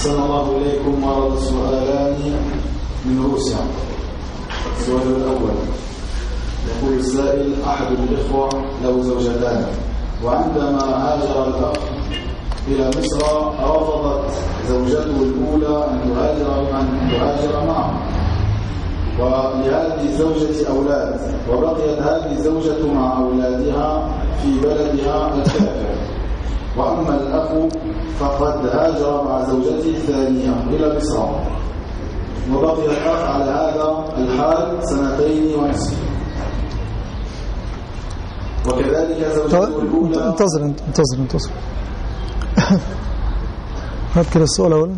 أحسن الله إليكم. ورد سؤالان من روسيا. السؤال الأول يقول السائل: أحد الإخوة له زوجتان، وعندما هاجر الأخ إلى مصر رفضت زوجته الأولى أن تهاجر معه، ولهذه الزوجة أولاد، وبقيت هذه الزوجة مع أولادها في بلدها الكافر، وأما الأخ فقد هاجر مع زوجته الثانية إلى مصر، وبقي الأخ على هذا الحال 2 ونصف، وكذلك زوجته الأولى. انتظر هات كده السؤال أولا.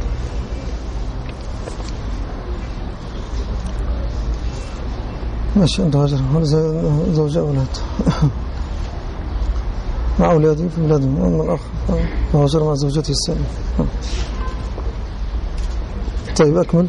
ماشي. أنت هاجر زوجة أولاد مع أولادي في بلادهم، وأما الأخ هاجر مع زوجته الثانية. طيب أكمل.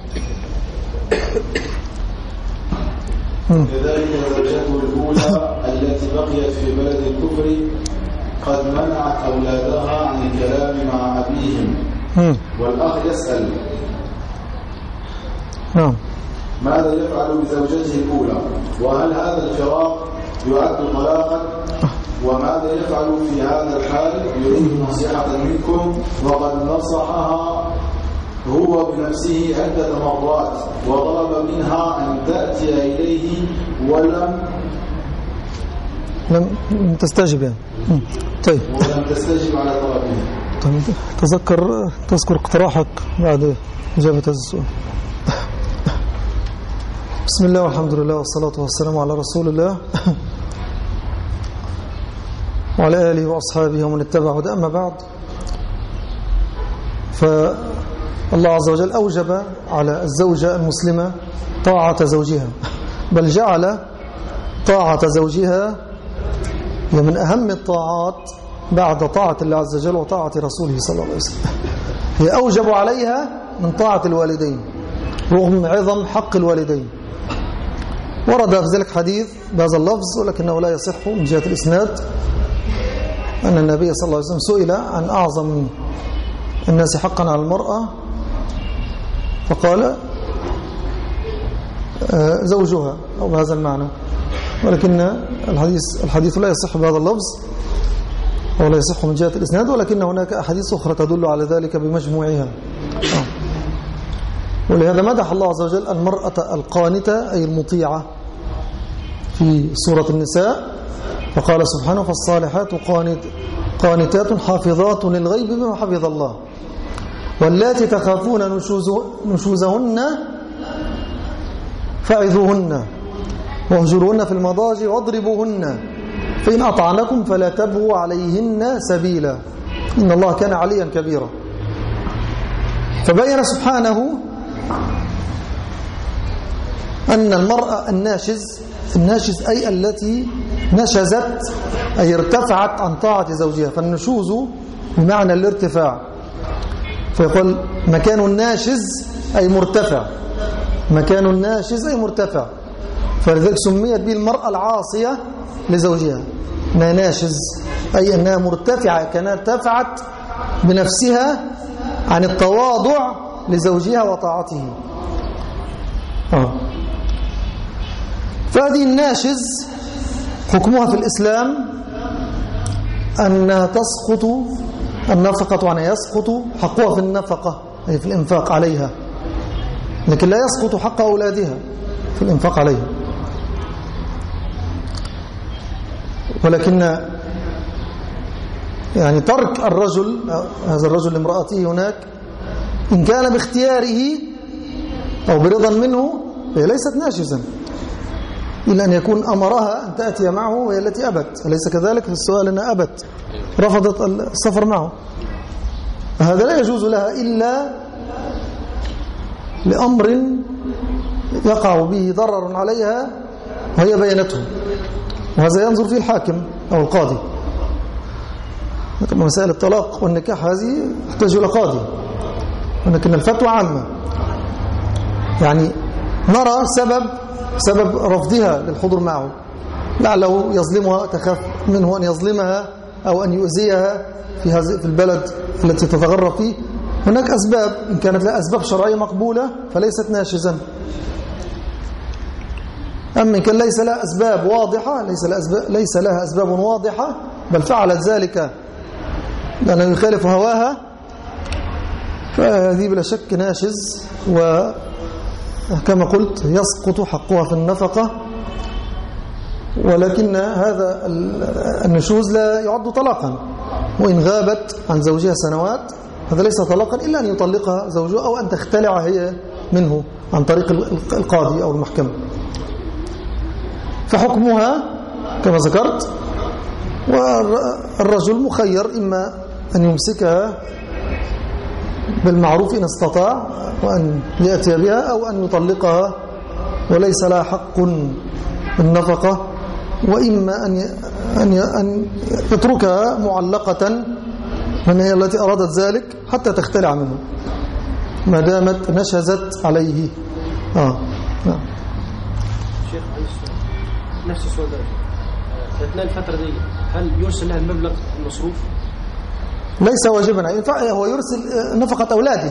كذلك زوجته الأولى التي بقيت في بلد الكفر قد منعت أولادها عن الكلام مع أبيهم، والأخ يسأل: ماذا يفعل بزوجته الأولى؟ وهل هذا الفراق يعد طلاقا؟ وماذا يفعل في هذا الحال؟ يريد نصيحة منكم، وقد نصحها هو بنفسه عدة مرات، وطلب منها أن تأتي إليه لم تستجب يعني. طيب. ولم تستجب على طلبه. طيب تذكر اقتراحك بعد إجابة هذا السؤال. بسم الله والحمد لله والصلاة والسلام على رسول الله وعلى آله وأصحابه ومن اتبع هداه. أما بعد، فالله عز وجل أوجب على الزوجة المسلمة طاعة زوجها، بل جعل طاعة زوجها هي من أهم الطاعات بعد طاعة الله عز وجل وطاعة رسوله صلى الله عليه وسلم. هي أوجب عليها من طاعة الوالدين رغم عظم حق الوالدين. ورد في ذلك حديث بهذا اللفظ ولكنه لا يصح من جهة الإسناد، أن النبي صلى الله عليه وسلم سئل عن أعظم الناس حقا على المرأة فقال زوجها، أو بهذا المعنى، ولكن الحديث لا يصح بهذا اللفظ أو لا يصح من جهة الإسناد، ولكن هناك أحاديث أخرى تدل على ذلك بمجموعها. ولهذا مدح الله عز وجل المرأة القانتة أي المطيعة في سورة النساء، وقال سبحانه: فالصالحات قانتات حافظات للغيب بما حفظ الله، واللاتي تخافون نشوزهن فعظوهن واهجروهن في المضاجع واضربوهن، فإن أطعنكم فلا تبغوا عليهن سبيلا، إن الله كان عليا كبيرا. فبين سبحانه أن المرأة الناشز أي التي نشزت أي ارتفعت عن طاعة زوجها، فالنشوز بمعنى الارتفاع، فيقول مكان الناشز أي مرتفع، مكان الناشز أي مرتفع، فلذلك سميت به المرأة العاصية لزوجها، أنها ناشز أي أنها مرتفعة، كانت ارتفعت بنفسها عن التواضع لزوجها وطاعته. فهذه الناشز حكمها في الإسلام أنها تسقط النفقة عنها، يسقط حقها في النفقة أي في الإنفاق عليها، لكن لا يسقط حق أولادها في الإنفاق عليها. ولكن يعني ترك الرجل هذا الرجل لامرأته هناك إن كان باختياره أو برضا منه هي ليست ناشزا، إلا أن يكون أمرها أن تأتي معه وهي التي أبت، أليس كذلك في السؤال أنها أبت رفضت السفر معه، فهذا لا يجوز لها إلا لأمر يقع به ضرر عليها وهي بينته، وهذا ينظر فيه الحاكم أو القاضي. مسائل الطلاق والنكاح هذه تحتاج إلى قاضي، ولكن الفتوى عامة. يعني نرى سبب رفضها للحضور معه، لعله يظلمها، تخاف منه أن يظلمها أو أن يؤذيها في البلد التي تتغرب فيه، هناك أسباب إن كانت لها أسباب شرعية مقبولة فليست ناشزا. أما إن كان ليس لها أسباب واضحة، ليس لها أسباب واضحة بل فعلت ذلك لأنه يخالف هواها، فهذه بلا شك ناشز، وكما قلت يسقط حقها في النفقة. ولكن هذا النشوز لا يعد طلاقا، وإن غابت عن زوجها سنوات هذا ليس طلاقا إلا أن يطلقها زوجها أو أن تختلع هي منه عن طريق القاضي أو المحكمة. فحكمها كما ذكرت، والرجل مخير إما أن يمسكها بالمعروف إن استطاع وأن يأتي بها، أو أن يطلقها وليس لها حق بالنفقة، وإما أن يتركها معلقة من هي التي أرادت ذلك حتى تختلع منه ما دامت نشزت عليه. نعم. شيخ نفس السؤال ده، أثناء الفترة دي هل يرسل لها المبلغ المصروف؟ ليس واجبا، هو يرسل نفقة أولاده.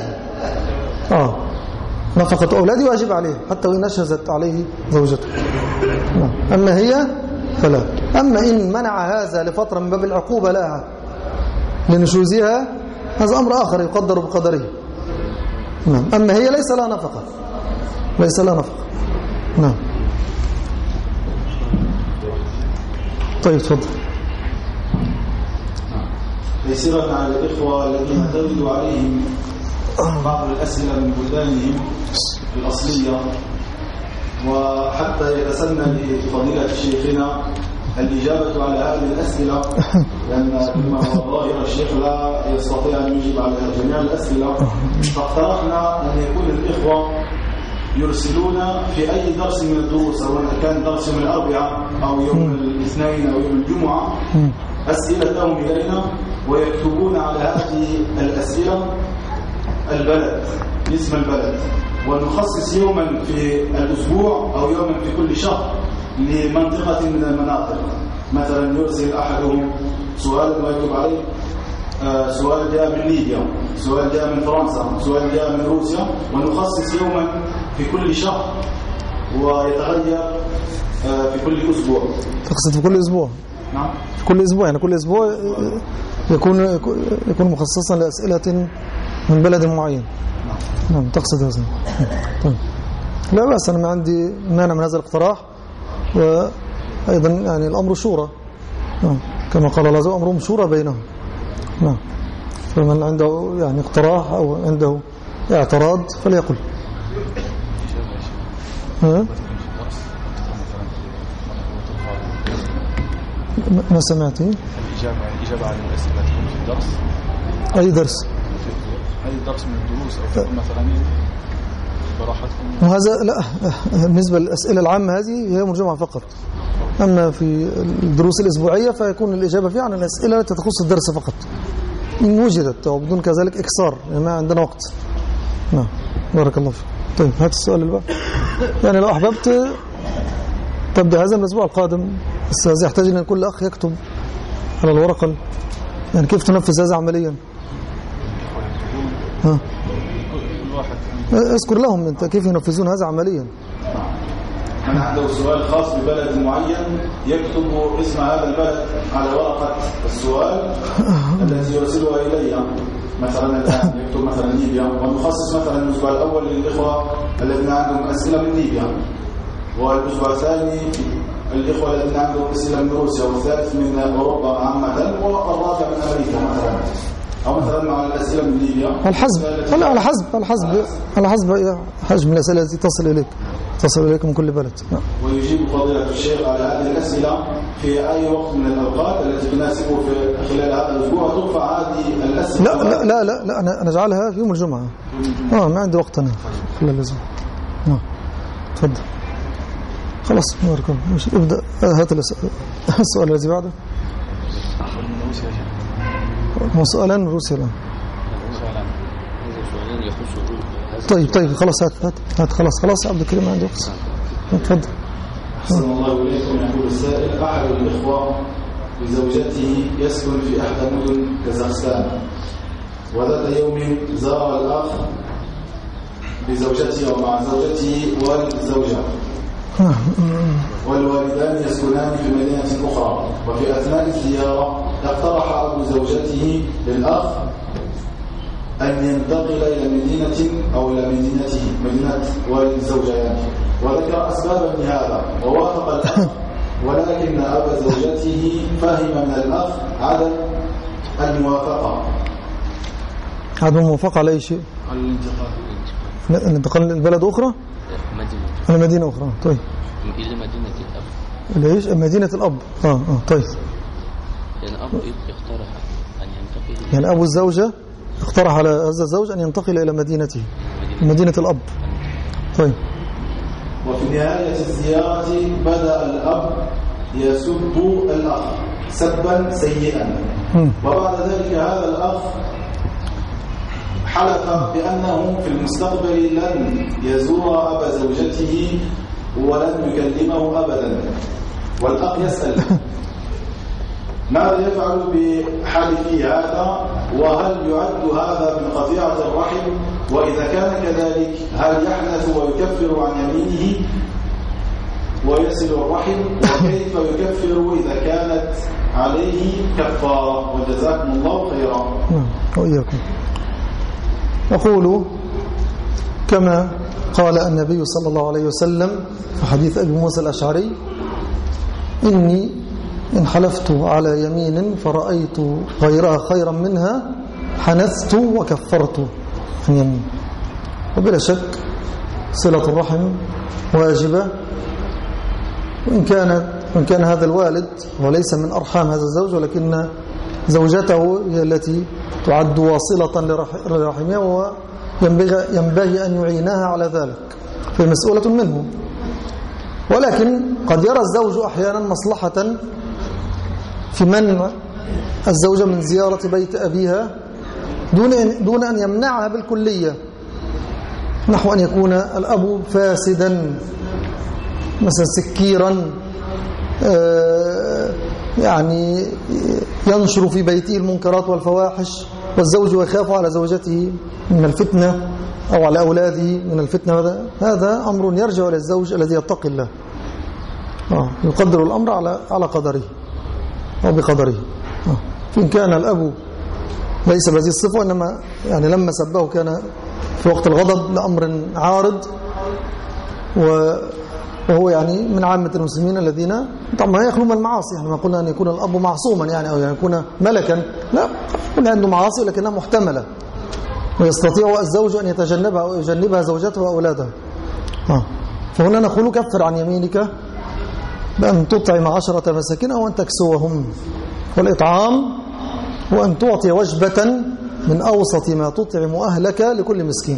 نفقة أولاده واجب عليه حتى وإن نشزت عليه زوجته. أما هي فلا. أما إن منع هذا لفترة من باب العقوبة لها لنشوزها هذا أمر آخر يقدر بقدره. نعم. أما هي ليس لها نفقة، ليس لها نفقة. نعم. طيب تفضل. تيسيرا على الإخوة الذين ترد عليهم بعض الأسئلة من بلدانهم الأصلية، وحتى يتسنى لفضيلة شيخنا الإجابة على هذه الأسئلة، لأن كما هو ظاهر الشيخ لا يستطيع أن يجيب على جميع الأسئلة، فاقترحنا أن يكون الإخوة يرسلون في أي درس من الدروس، سواء كان درس يوم الأربعاء أو يوم الاثنين أو يوم الجمعة، أسئلتهم إلينا، ويكتبون على هذه الأسئلة البلد، اسم البلد، ونخصص يوما في الأسبوع أو يوما في كل شهر لمنطقة من المناطق. مثلا يرسل أحدهم سؤال ويكتب عليه سؤال جاء من ليبيا، سؤال جاء من فرنسا، سؤال جاء من روسيا، ونخصص يوما في كل شهر ويتغير في كل أسبوع. تقصد في كل أسبوع؟ نعم، في كل أسبوع، يعني كل أسبوع يكون مخصصا لأسئلة من بلد معين. نعم تقصد هذا. طيب لا بأس، أنا ما عندي مانع من هذا الاقتراح، وأيضا يعني الأمر شورى. نعم كما قال الله عز وجل أمرهم شورى بينهم. نعم فمن عنده يعني اقتراح أو عنده اعتراض فليقل. ما سمعتي؟ الإجابة على الأسئلة تكون في الدرس. أي درس؟ أي درس من الدروس أو تكون مثلا براحتكم. وهذا لا، بالنسبة للأسئلة العامة هذه هي يوم الجمعة فقط. أما في الدروس الأسبوعية فيكون الإجابة فيها عن الأسئلة التي تخص الدرس فقط إن وجدت، وبدون كذلك إكثار، يعني ما عندنا وقت. نعم بارك الله فيك. طيب هات السؤال اللي بقى. يعني لو أحببت تبدأ هذا من الأسبوع القادم، بس هذا يحتاج أن كل أخ يكتب على الورقة يعني كيف تنفذ هذا عمليا. اذكر لهم انت كيف ينفذون هذا عمليا. من عنده سؤال خاص ببلد معين يكتب اسم هذا البلد على ورقة السؤال التي يرسلها إليها. مثلا الآن يكتب مثلا ليبيا، ونخصص مثلا الأسبوع الأول للإخوة الذين عندهم أسئلة من ليبيا، والأسبوع الثاني الإخوة الذين عندهم أسئلة من روسيا، والثالث من أوروبا عامة، والرابع من أمريكا مثلا، أو مثلا مع الأسئلة من ليبيا. على حسب حجم الأسئلة التي تصل إليك من كل بلد. ويجيب فضيلة الشيخ على هذه الأسئلة في أي وقت من الأوقات التي تناسبه في خلال هذا الأسبوع، ترفع هذه الأسئلة. لا أنا أجعلها في يوم الجمعة. ما عندي وقت أنا خلال الأسبوع. تفضل. خلاص بارك الله. ابدأ. هات السؤال الذي بعده. سؤالان من روسيا الآن. طيب خلاص هات خلاص عبد الكريم عندي وقت. تفضل. أحسن الله إليكم. يقول السائل: أحد الإخوة بزوجته يسكن في إحدى مدن كازاخستان، وذات يوم زار الأخ بزوجته ومع زوجته والد الزوجة، والوالدان يسكنان في مدينة أخرى، وفي أثناء الزيارة اقترح أبو زوجته للأخ أن ينتقل إلى مدينة أو إلى مدينته، مدينة والد الزوجة يعني، وذكر أسبابا لهذا ووافق الأخ، ولكن أبا زوجته فهم من الأخ عدم الموافقة. عدم الموافقة على أي شيء؟ على الانتقال. الانتقال لبلد أخرى؟ مدينة. مدينة أخرى. طيب إلى مدينة الأب. ليش؟ مدينة الأب. طيب. يعني الأب اقترح أن ينتقل. يعني أبو الزوجة اقترح على هذا الزوج أن ينتقل إلى مدينته، مدينة الأب. طيب. وفي نهاية الزيارة بدأ الأب يسب الأخ سبا سيئا، وبعد ذلك هذا الأخ حلف بأنه في المستقبل لن يزور أبا زوجته ولن يكلمه أبدا. والأخ يسأل ماذا يفعل بحالفي هذا، وهل يعد هذا من قطيعة الرحم، وإذا كان كذلك هل يحنث ويكفر عن يمينه ويصل الرحم، وكيف يكفر إذا كانت عليه كفارة؟ وجزاكم الله خيرا. وإياكم. أقول كما قال النبي صلى الله عليه وسلم في حديث أبي موسى الأشعري: إني إن حلفت على يمين فرأيت غيرها خيرا منها حنثت وكفرت عن يمين. وبلا شك صلة الرحم واجبة، وإن كان هذا الوالد وليس من أرحام هذا الزوج، ولكن زوجته هي التي تعد واصلة لرحمها، وينبغي أن يعينها على ذلك، فمسؤولة منه. ولكن قد يرى الزوج أحيانا مصلحة في منع الزوجة من زيارة بيت أبيها دون أن يمنعها بالكلية، نحو أن يكون الأب فاسدا مثلا سكيرا، يعني ينشر في بيته المنكرات والفواحش، والزوج يخاف على زوجته من الفتنة أو على أولاده من الفتنة. هذا أمر يرجع إلى الزوج الذي يتقي الله، يقدر الأمر على قدره أو بقدره. فإن كان الأب ليس بهذه الصفة، إنما يعني لما سبه كان في وقت الغضب لأمر عارض، وهو يعني من عامة المسلمين الذين طبعا يخلو من المعاصي. يعني ما قلنا أن يكون الأب معصوما يعني أو يكون ملكا، لا، كل عنده معاصي ولكنها محتملة، ويستطيع الزوج أن يتجنبها أو يجنبها زوجته وأولاده. فهنا نقول: كفر عن يمينك بأن تطعم 10 مساكين أو أن تكسوهم. والإطعام هو أن تعطي وجبة من أوسط ما تطعم أهلك لكل مسكين،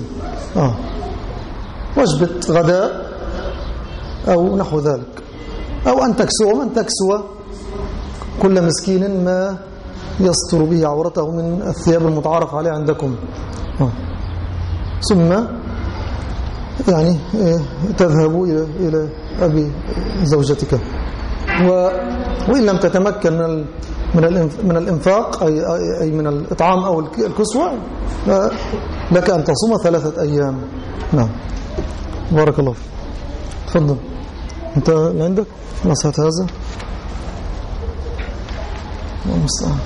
وجبة غداء أو نحو ذلك، أو أن تكسوهم، أن تكسو كل مسكين ما يستر به عورته من الثياب المتعارف عليه عندكم. ثم يعني تذهب إلى أبي زوجتك. وإن لم تتمكن من الإنفاق أي من الإطعام أو الكسوة، لك أن تصوم 3 أيام. نعم، بارك الله فيك. تفضل أنت عندك نصيحة هذا. المستعان.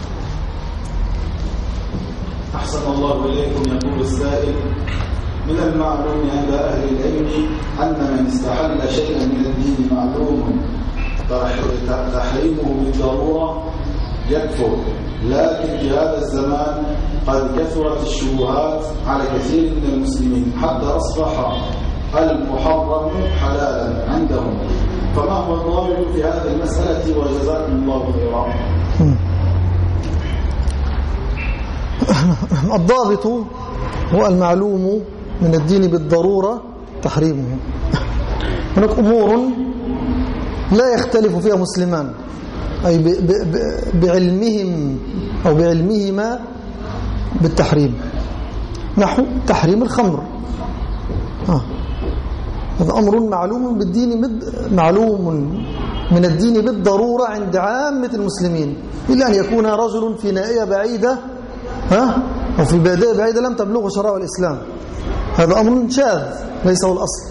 أحسن الله إليكم. يقول السائل: من المعلوم عند أهل العلم أن من استحل شيئا من الدين معلوم تحريمه بالضرورة يكفر، لكن في هذا الزمان قد كثرت الشبهات على كثير من المسلمين حتى أصبح المحرم حلالا عندهم، فما هو الضابط في هذه المسألة؟ وجزاكم الله خيرا. الضابط هو المعلوم من الدين بالضرورة تحريمه. هناك أمور لا يختلف فيها مسلمان، أي بعلمهم أو بعلمهما بالتحريم، نحو تحريم الخمر. هذا أمر معلوم بالدين، معلوم من الدين بالضرورة عند عامة المسلمين، إلا أن يكون رجل في نائية بعيدة أو في بادئ بعيدة لم تبلغه شرائع الإسلام، هذا أمر شاذ ليس هو الأصل.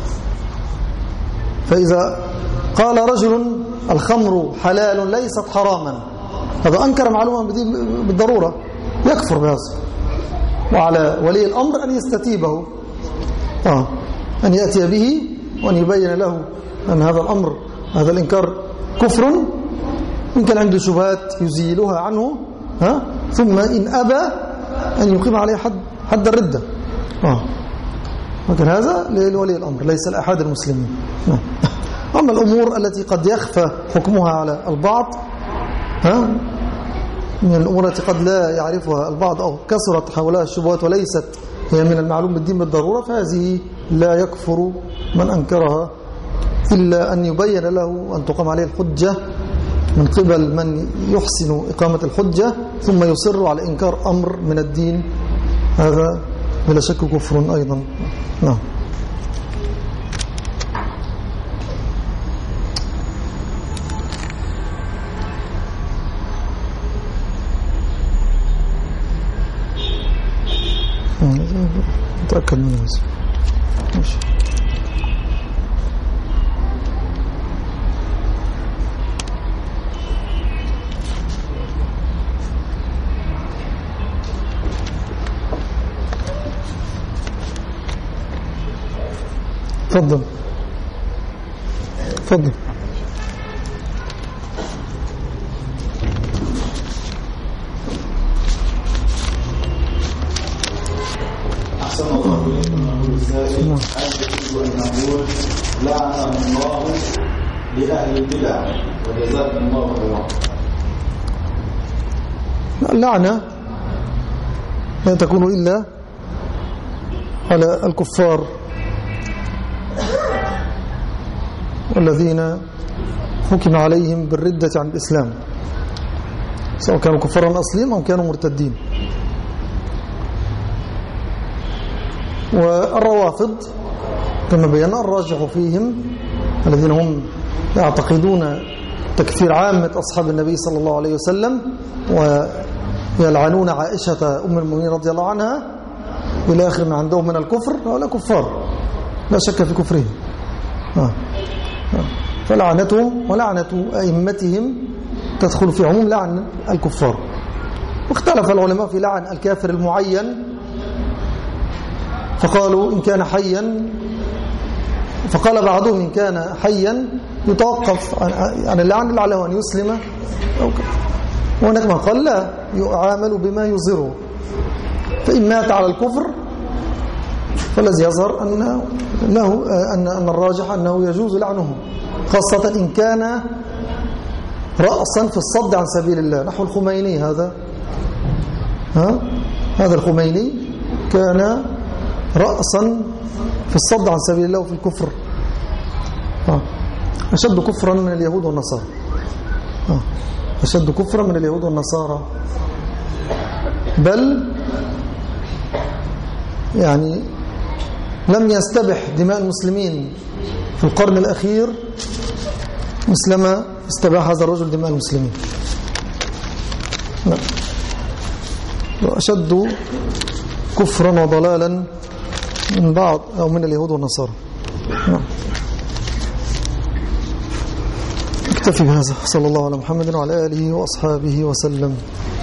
فإذا قال رجل الخمر حلال ليست حراما، هذا أنكر معلومة بالضرورة، يكفر بهذا. وعلى ولي الأمر أن يستتيبه، أن يأتي به وأن يبين له أن هذا الأمر، هذا الإنكار كفر، إن كان عنده شبهات يزيلها عنه، ثم إن أبى أن يقيم عليه حد الردة. لكن هذا لولي الأمر ليس لأحد المسلمين. أما الأمور التي قد يخفى حكمها على البعض، من الأمور التي قد لا يعرفها البعض أو كثرت حولها الشبهات وليست هي من المعلوم بالدين بالضرورة، فهذه لا يكفر من أنكرها إلا أن يبين له أن تقام عليه الحجة من قبل من يحسن إقامة الحجة، ثم يصر على إنكار أمر من الدين، هذا بلا شك كفر أيضا. نعم. نتأكد من هذا. ماشي. تفضل تفضل. أحسن الله إليكم. نقول السائل: هل يجوز أن نقول لعن الله لأهل البدع وجزاكم الله خيرا؟ اللعنة لا تكون إلا على الكفار والذين حكم عليهم بالردة عن الإسلام، سواء كانوا كفارا أصليين أو كانوا مرتدين. والروافض كما بينا الراجح فيهم الذين هم يعتقدون تكفير عامة أصحاب النبي صلى الله عليه وسلم ويلعنون عائشة أم المؤمنين رضي الله عنها إلى آخر ما عندهم من الكفر، هؤلاء كفار لا شك في كفرهم. فلعنتهم ولعنة أئمتهم تدخل في عموم لعن الكفار. واختلف العلماء في لعن الكافر المعين، فقالوا إن كان حيا، فقال بعضهم إن كان حيا يتوقف عن اللعن لعله أن يسلم، وهناك من قال لا، يعامل بما يظهره، فإن مات على الكفر فالذي يظهر أن الراجح أنه يجوز لعنه، خاصة إن كان رأسا في الصد عن سبيل الله، نحو الخميني. هذا الخميني كان رأسا في الصد عن سبيل الله وفي الكفر، أشد كفرا من اليهود والنصارى، أشد كفرا من اليهود والنصارى، بل يعني لم يستبح دماء المسلمين في القرن الأخير مثلما استباح هذا الرجل دماء المسلمين. وأشد كفرا وضلالا من بعض أو من اليهود والنصارى. اكتفي بهذا. صلى الله على محمد وعلى آله وأصحابه وسلم.